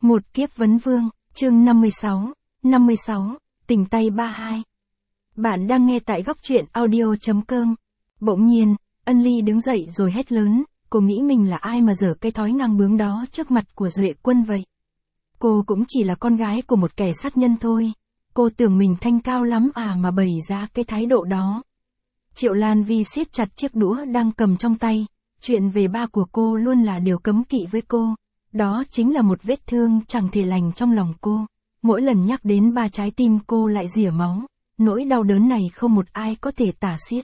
Một kiếp vấn vương, chương 56, tình tay 32. Bạn đang nghe tại góc truyện audio.com. Bỗng nhiên, Ân Ly đứng dậy rồi hét lớn, cô nghĩ mình là ai mà dở cái thói ngang bướng đó trước mặt của Duệ Quân vậy. Cô cũng chỉ là con gái của một kẻ sát nhân thôi. Cô tưởng mình thanh cao lắm à mà bày ra cái thái độ đó. Triệu Lan Vi siết chặt chiếc đũa đang cầm trong tay. Chuyện về ba của cô luôn là điều cấm kỵ với cô. Đó chính là một vết thương chẳng thể lành trong lòng cô. Mỗi lần nhắc đến ba trái tim cô lại rỉa máu. Nỗi đau đớn này không một ai có thể tả xiết.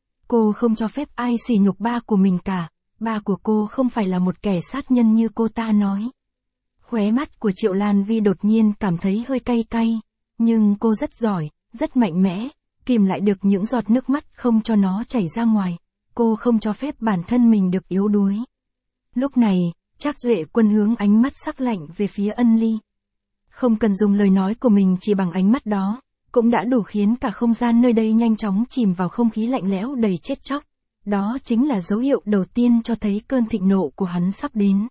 Cô không cho phép ai sỉ nhục ba của mình cả. Ba của cô không phải là một kẻ sát nhân như cô ta nói. Khóe mắt của Triệu Lan Vi đột nhiên cảm thấy hơi cay cay. Nhưng cô rất giỏi, rất mạnh mẽ, kìm lại được những giọt nước mắt không cho nó chảy ra ngoài. Cô không cho phép bản thân mình được yếu đuối. Lúc này, Trác Duệ Quân hướng ánh mắt sắc lạnh về phía Ân Ly. Không cần dùng lời nói của mình, chỉ bằng ánh mắt đó, cũng đã đủ khiến cả không gian nơi đây nhanh chóng chìm vào không khí lạnh lẽo đầy chết chóc. Đó chính là dấu hiệu đầu tiên cho thấy cơn thịnh nộ của hắn sắp đến.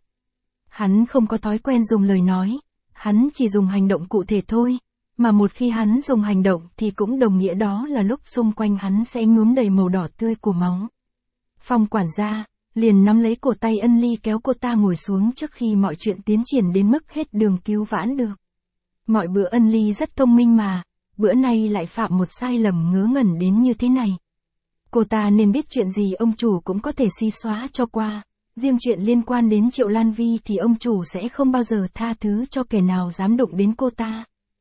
Hắn không có thói quen dùng lời nói, hắn chỉ dùng hành động cụ thể thôi, mà một khi hắn dùng hành động thì cũng đồng nghĩa đó là lúc xung quanh hắn sẽ nhuốm đầy màu đỏ tươi của máu. Phong quản gia liền nắm lấy cổ tay Ân Ly kéo cô ta ngồi xuống trước khi mọi chuyện tiến triển đến mức hết đường cứu vãn được. Mọi bữa Ân Ly rất thông minh mà, bữa nay lại phạm một sai lầm ngớ ngẩn đến như thế này. Cô ta nên biết chuyện gì ông chủ cũng có thể xí xóa cho qua, riêng chuyện liên quan đến Triệu Lan Vi thì ông chủ sẽ không bao giờ tha thứ cho kẻ nào dám đụng đến cô ta.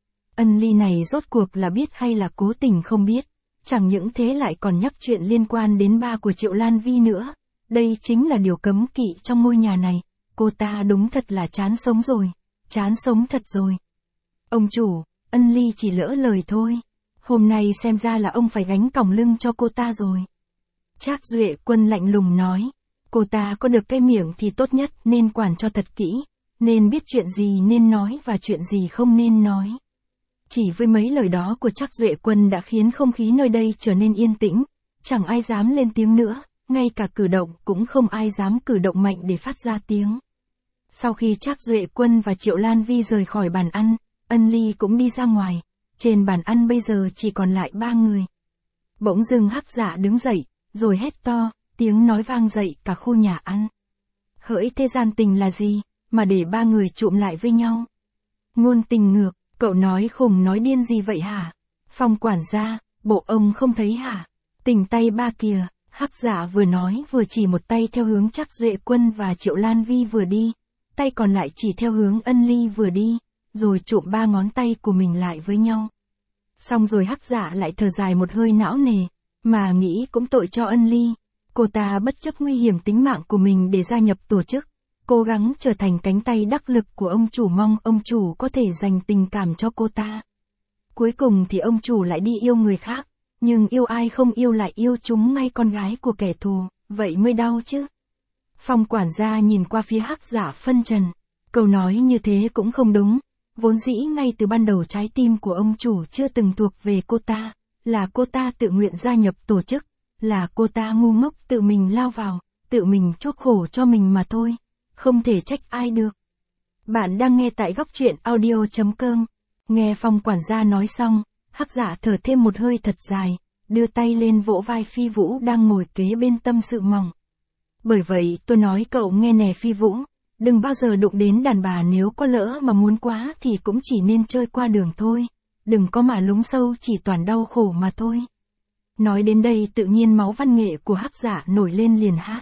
Ân Ly này rốt cuộc là biết hay là cố tình không biết, chẳng những thế lại còn nhắc chuyện liên quan đến ba của Triệu Lan Vi nữa. Đây chính là điều cấm kỵ trong ngôi nhà này. Cô ta đúng thật là chán sống rồi. Chán sống thật rồi. Ông chủ, Ân Ly chỉ lỡ lời thôi. Hôm nay xem ra là ông phải gánh còng lưng cho cô ta rồi. Trác Duệ Quân lạnh lùng nói. Cô ta có được cái miệng thì tốt nhất nên quản cho thật kỹ. Nên biết chuyện gì nên nói và chuyện gì không nên nói. Chỉ với mấy lời đó của Trác Duệ Quân đã khiến không khí nơi đây trở nên yên tĩnh. Chẳng ai dám lên tiếng nữa. Ngay cả cử động cũng không ai dám cử động mạnh để phát ra tiếng. Sau khi Trác Duệ Quân và Triệu Lan Vi rời khỏi bàn ăn, Ân Ly cũng đi ra ngoài. Trên bàn ăn bây giờ chỉ còn lại ba người. Bỗng dưng Hắc Dạ đứng dậy, rồi hét to, tiếng nói vang dậy cả khu nhà ăn. Hỡi thế gian tình là gì, mà để ba người trụm lại với nhau? Ngôn tình ngược, cậu nói khùng nói điên gì vậy hả? Phong quản gia, bộ ông không thấy hả? Tình tay ba kìa. Hắc Dạ vừa nói vừa chỉ một tay theo hướng Trác Duệ Quân và Triệu Lan Vi vừa đi, tay còn lại chỉ theo hướng Ân Ly vừa đi, rồi trụm ba ngón tay của mình lại với nhau. Xong rồi Hắc Dạ lại thở dài một hơi não nề, mà nghĩ cũng tội cho Ân Ly, cô ta bất chấp nguy hiểm tính mạng của mình để gia nhập tổ chức, cố gắng trở thành cánh tay đắc lực của ông chủ, mong ông chủ có thể dành tình cảm cho cô ta. Cuối cùng thì ông chủ lại đi yêu người khác. Nhưng yêu ai không yêu lại yêu chúng ngay con gái của kẻ thù, vậy mới đau chứ. Phong quản gia nhìn qua phía Hắc Dạ phân trần. Câu nói như thế cũng không đúng. Vốn dĩ ngay từ ban đầu trái tim của ông chủ chưa từng thuộc về cô ta. Là cô ta tự nguyện gia nhập tổ chức. Là cô ta ngu ngốc tự mình lao vào, tự mình chuốc khổ cho mình mà thôi. Không thể trách ai được. Bạn đang nghe tại góc truyện audio.com. Nghe Phong quản gia nói xong. Hắc Dạ thở thêm một hơi thật dài, đưa tay lên vỗ vai Phi Vũ đang ngồi kế bên tâm sự mỏng. Bởi vậy tôi nói cậu nghe nè Phi Vũ, đừng bao giờ đụng đến đàn bà, nếu có lỡ mà muốn quá thì cũng chỉ nên chơi qua đường thôi, đừng có mà lún sâu chỉ toàn đau khổ mà thôi. Nói đến đây tự nhiên máu văn nghệ của Hắc Dạ nổi lên liền hát.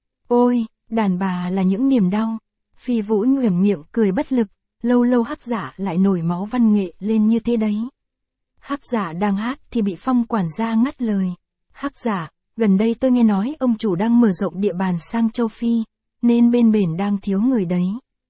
Ôi, đàn bà là những niềm đau. Phi Vũ nhoẻn miệng cười bất lực, lâu lâu Hắc Dạ lại nổi máu văn nghệ lên như thế đấy. Hắc Dạ đang hát thì bị Phong quản gia ngắt lời. Hắc Dạ, gần đây tôi nghe nói ông chủ đang mở rộng địa bàn sang châu Phi, nên bên bển đang thiếu người đấy.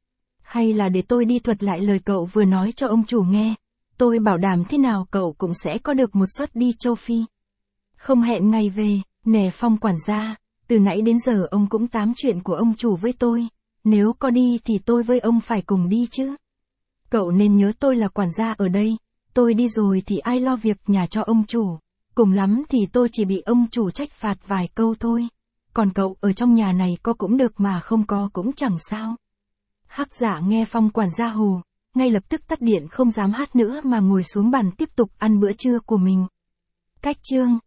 Hay là để tôi đi thuật lại lời cậu vừa nói cho ông chủ nghe, tôi bảo đảm thế nào cậu cũng sẽ có được một suất đi châu Phi. Không hẹn ngày về, nè Phong quản gia, từ nãy đến giờ ông cũng tám chuyện của ông chủ với tôi, nếu có đi thì tôi với ông phải cùng đi chứ. Cậu nên nhớ tôi là quản gia ở đây. Tôi đi rồi thì ai lo việc nhà cho ông chủ, cùng lắm thì tôi chỉ bị ông chủ trách phạt vài câu thôi, còn cậu ở trong nhà này có cũng được mà không có cũng chẳng sao. Hắc giả nghe Phong quản gia hù, ngay lập tức tắt điện không dám hát nữa mà ngồi xuống bàn tiếp tục ăn bữa trưa của mình. Cách chương